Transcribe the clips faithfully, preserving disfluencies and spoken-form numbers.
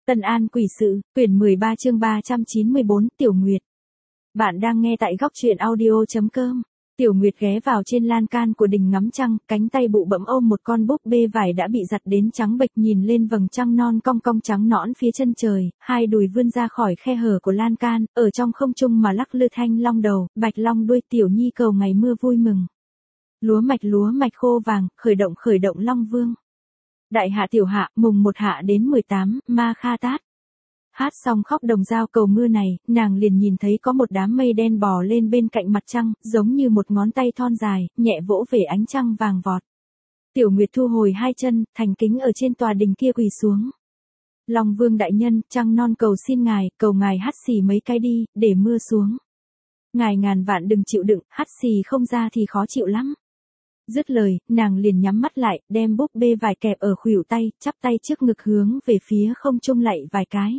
Tân An Quỷ Sự, quyển mười ba chương ba trăm chín mươi bốn, Tiểu Nguyệt. Bạn đang nghe tại góc truyện audio.com. Tiểu Nguyệt ghé vào trên lan can của đình ngắm trăng, cánh tay bụ bẫm ôm một con búp bê vải đã bị giặt đến trắng bệch, nhìn lên vầng trăng non cong cong trắng nõn phía chân trời, hai đùi vươn ra khỏi khe hở của lan can, ở trong không trung mà lắc lư thanh long đầu, bạch long đuôi. Tiểu Nhi cầu ngày mưa vui mừng. Lúa mạch lúa mạch khô vàng, khởi động khởi động Long Vương. Đại hạ tiểu hạ, mùng một hạ đến mười tám, ma kha tát. Hát xong khóc đồng dao cầu mưa này, nàng liền nhìn thấy có một đám mây đen bò lên bên cạnh mặt trăng, giống như một ngón tay thon dài, nhẹ vỗ về ánh trăng vàng vọt. Tiểu Nguyệt thu hồi hai chân, thành kính ở trên tòa đình kia quỳ xuống. Long Vương đại nhân, trăng non cầu xin ngài, cầu ngài hắt xì mấy cái đi, để mưa xuống. Ngài ngàn vạn đừng chịu đựng, hắt xì không ra thì khó chịu lắm. Dứt lời, nàng liền nhắm mắt lại, đem búp bê vải kẹp ở khuỷu tay, chắp tay trước ngực hướng về phía không trung lạy vài cái.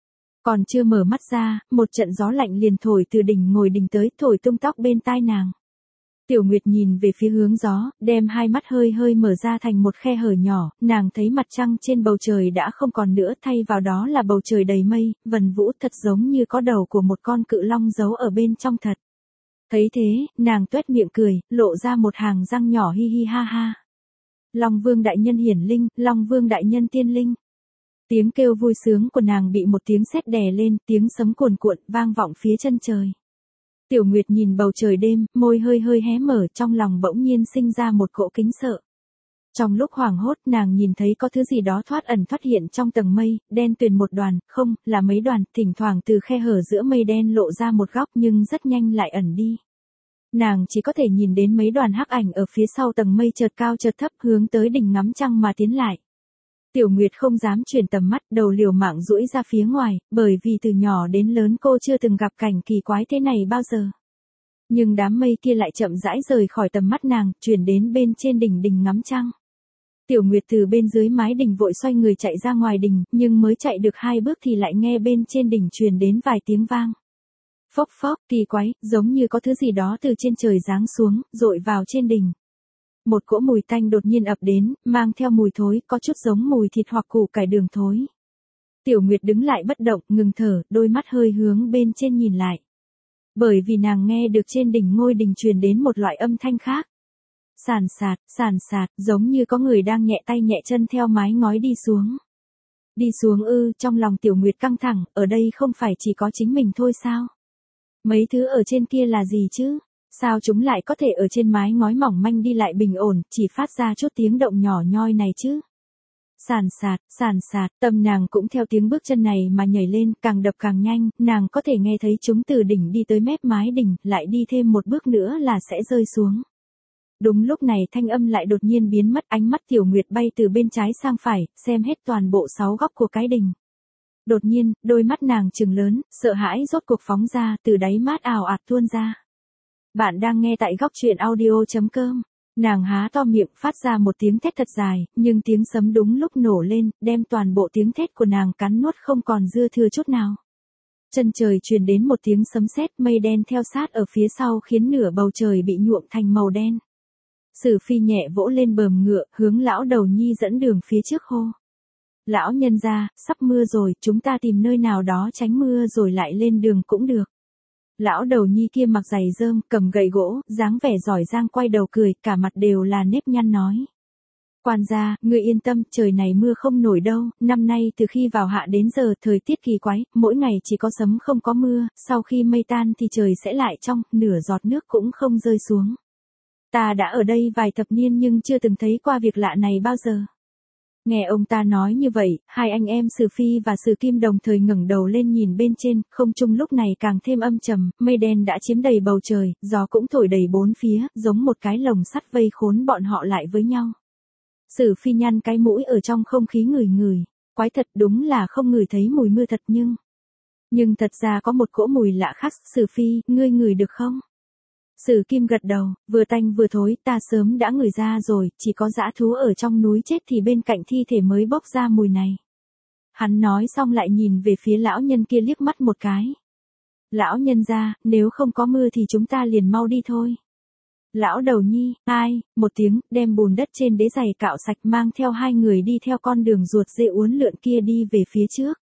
Còn chưa mở mắt ra, một trận gió lạnh liền thổi từ đỉnh ngồi đình tới, thổi tung tóc bên tai nàng. Tiểu Nguyệt nhìn về phía hướng gió, đem hai mắt hơi hơi mở ra thành một khe hở nhỏ, nàng thấy mặt trăng trên bầu trời đã không còn nữa, thay vào đó là bầu trời đầy mây, vần vũ thật giống như có đầu của một con cự long giấu ở bên trong thật. Thấy thế, nàng tuét miệng cười, lộ ra một hàng răng nhỏ hi hi ha ha. Long Vương đại nhân hiển linh, Long Vương đại nhân tiên linh. Tiếng kêu vui sướng của nàng bị một tiếng sét đè lên, tiếng sấm cuồn cuộn vang vọng phía chân trời. Tiểu Nguyệt nhìn bầu trời đêm, môi hơi hơi hé mở, trong lòng bỗng nhiên sinh ra một cỗ kính sợ. Trong lúc hoảng hốt, nàng nhìn thấy có thứ gì đó thoát ẩn thoát hiện trong tầng mây, đen tuyền một đoàn, không, là mấy đoàn, thỉnh thoảng từ khe hở giữa mây đen lộ ra một góc nhưng rất nhanh lại ẩn đi. Nàng chỉ có thể nhìn đến mấy đoàn hắc ảnh ở phía sau tầng mây chợt cao chợt thấp hướng tới đỉnh ngắm trăng mà tiến lại. Tiểu Nguyệt không dám chuyển tầm mắt, đầu liều mạng duỗi ra phía ngoài, bởi vì từ nhỏ đến lớn cô chưa từng gặp cảnh kỳ quái thế này bao giờ. Nhưng đám mây kia lại chậm rãi rời khỏi tầm mắt nàng, chuyển đến bên trên đỉnh đình ngắm trăng. Tiểu Nguyệt từ bên dưới mái đình vội xoay người chạy ra ngoài đình, nhưng mới chạy được hai bước thì lại nghe bên trên đỉnh truyền đến vài tiếng vang. Phốc phốc, kỳ quái, giống như có thứ gì đó từ trên trời giáng xuống, dội vào trên đỉnh. Một cỗ mùi tanh đột nhiên ập đến, mang theo mùi thối, có chút giống mùi thịt hoặc củ cải đường thối. Tiểu Nguyệt đứng lại bất động, ngừng thở, đôi mắt hơi hướng bên trên nhìn lại. Bởi vì nàng nghe được trên đỉnh ngôi đình truyền đến một loại âm thanh khác. Sàn sạt, sàn sạt, giống như có người đang nhẹ tay nhẹ chân theo mái ngói đi xuống. Đi xuống ư, trong lòng Tiểu Nguyệt căng thẳng, ở đây không phải chỉ có chính mình thôi sao? Mấy thứ ở trên kia là gì chứ? Sao chúng lại có thể ở trên mái ngói mỏng manh đi lại bình ổn, chỉ phát ra chút tiếng động nhỏ nhoi này chứ? Sàn sạt, sàn sạt, tâm nàng cũng theo tiếng bước chân này mà nhảy lên, càng đập càng nhanh, nàng có thể nghe thấy chúng từ đỉnh đi tới mép mái đỉnh, lại đi thêm một bước nữa là sẽ rơi xuống. Đúng lúc này thanh âm lại đột nhiên biến mất, ánh mắt Tiểu Nguyệt bay từ bên trái sang phải, xem hết toàn bộ sáu góc của cái đình. Đột nhiên, đôi mắt nàng trừng lớn, sợ hãi rốt cuộc phóng ra, từ đáy mắt ào ạt tuôn ra. Bạn đang nghe tại góc truyện audio.com. Nàng há to miệng, phát ra một tiếng thét thật dài, nhưng tiếng sấm đúng lúc nổ lên, đem toàn bộ tiếng thét của nàng cắn nuốt không còn dư thừa chút nào. Chân trời truyền đến một tiếng sấm sét, mây đen theo sát ở phía sau khiến nửa bầu trời bị nhuộm thành màu đen. Sử Phi nhẹ vỗ lên bờm ngựa, hướng lão đầu nhi dẫn đường phía trước hô. Lão nhân gia, sắp mưa rồi, chúng ta tìm nơi nào đó tránh mưa rồi lại lên đường cũng được. Lão đầu nhi kia mặc giày rơm, cầm gậy gỗ, dáng vẻ giỏi giang quay đầu cười, cả mặt đều là nếp nhăn nói. Quan gia, ngươi yên tâm, trời này mưa không nổi đâu, năm nay từ khi vào hạ đến giờ thời tiết kỳ quái, mỗi ngày chỉ có sấm không có mưa, sau khi mây tan thì trời sẽ lại trong, nửa giọt nước cũng không rơi xuống. Ta đã ở đây vài thập niên nhưng chưa từng thấy qua việc lạ này bao giờ. Nghe ông ta nói như vậy, hai anh em Sử Phi và Sử Kim đồng thời ngẩng đầu lên nhìn bên trên, không trung lúc này càng thêm âm trầm, mây đen đã chiếm đầy bầu trời, gió cũng thổi đầy bốn phía, giống một cái lồng sắt vây khốn bọn họ lại với nhau. Sử Phi nhăn cái mũi ở trong không khí ngửi ngửi, quái thật, đúng là không ngửi thấy mùi mưa thật nhưng... Nhưng thật ra có một cỗ mùi lạ khác. Sử Phi, ngươi ngửi được không? Sử Kim gật đầu, vừa tanh vừa thối, ta sớm đã ngửi ra rồi, chỉ có dã thú ở trong núi chết thì bên cạnh thi thể mới bốc ra mùi này. Hắn nói xong lại nhìn về phía lão nhân kia liếc mắt một cái. Lão nhân gia, nếu không có mưa thì chúng ta liền mau đi thôi. Lão đầu nhi, ai, một tiếng, đem bùn đất trên đế giày cạo sạch mang theo hai người đi theo con đường ruột dê uốn lượn kia đi về phía trước.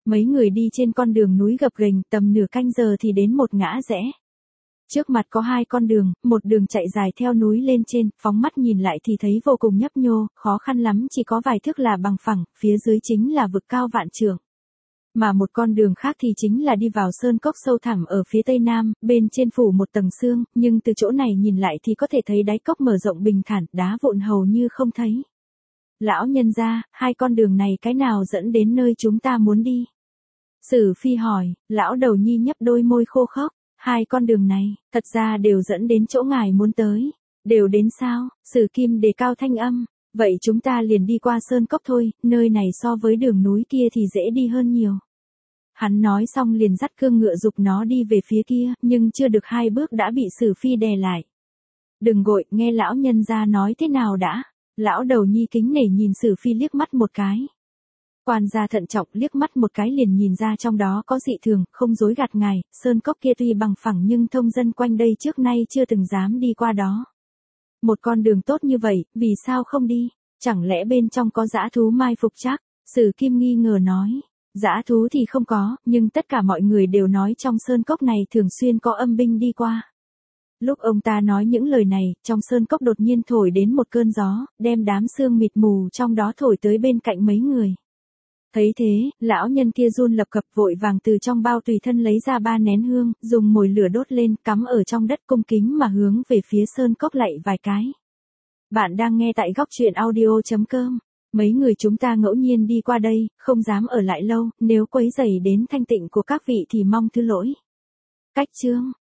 Mấy người đi trên con đường núi gập ghềnh, tầm nửa canh giờ thì đến một ngã rẽ. Trước mặt có hai con đường, một đường chạy dài theo núi lên trên, phóng mắt nhìn lại thì thấy vô cùng nhấp nhô, khó khăn lắm chỉ có vài thước là bằng phẳng, phía dưới chính là vực cao vạn trượng. Mà một con đường khác thì chính là đi vào sơn cốc sâu thẳm ở phía tây nam, bên trên phủ một tầng sương, nhưng từ chỗ này nhìn lại thì có thể thấy đáy cốc mở rộng bình thản, đá vụn hầu như không thấy. Lão nhân gia, hai con đường này cái nào dẫn đến nơi chúng ta muốn đi? Sử Phi hỏi, lão đầu nhi nhấp đôi môi khô khốc. Hai con đường này, thật ra đều dẫn đến chỗ ngài muốn tới. Đều đến sao? Sử Kim đề cao thanh âm. Vậy chúng ta liền đi qua sơn cốc thôi, nơi này so với đường núi kia thì dễ đi hơn nhiều. Hắn nói xong liền dắt cương ngựa giục nó đi về phía kia, nhưng chưa được hai bước đã bị Sử Phi đè lại. Đừng gội, nghe lão nhân gia nói thế nào đã. Lão đầu nhi kính nể nhìn Sử Phi liếc mắt một cái. Quan gia thận trọng liếc mắt một cái liền nhìn ra trong đó có dị thường, không dối gạt ngài, sơn cốc kia tuy bằng phẳng nhưng thông dân quanh đây trước nay chưa từng dám đi qua đó. Một con đường tốt như vậy, vì sao không đi? Chẳng lẽ bên trong có dã thú mai phục chắc? Sử Kim nghi ngờ nói. Dã thú thì không có, nhưng tất cả mọi người đều nói trong sơn cốc này thường xuyên có âm binh đi qua. Lúc ông ta nói những lời này, trong sơn cốc đột nhiên thổi đến một cơn gió, đem đám sương mịt mù trong đó thổi tới bên cạnh mấy người. Thấy thế, lão nhân kia run lập cập vội vàng từ trong bao tùy thân lấy ra ba nén hương, dùng mồi lửa đốt lên, cắm ở trong đất cung kính mà hướng về phía sơn cốc lạy vài cái. Bạn đang nghe tại góc truyện audio chấm com. Mấy người chúng ta ngẫu nhiên đi qua đây, không dám ở lại lâu, nếu quấy rầy đến thanh tịnh của các vị thì mong thứ lỗi. Cách chương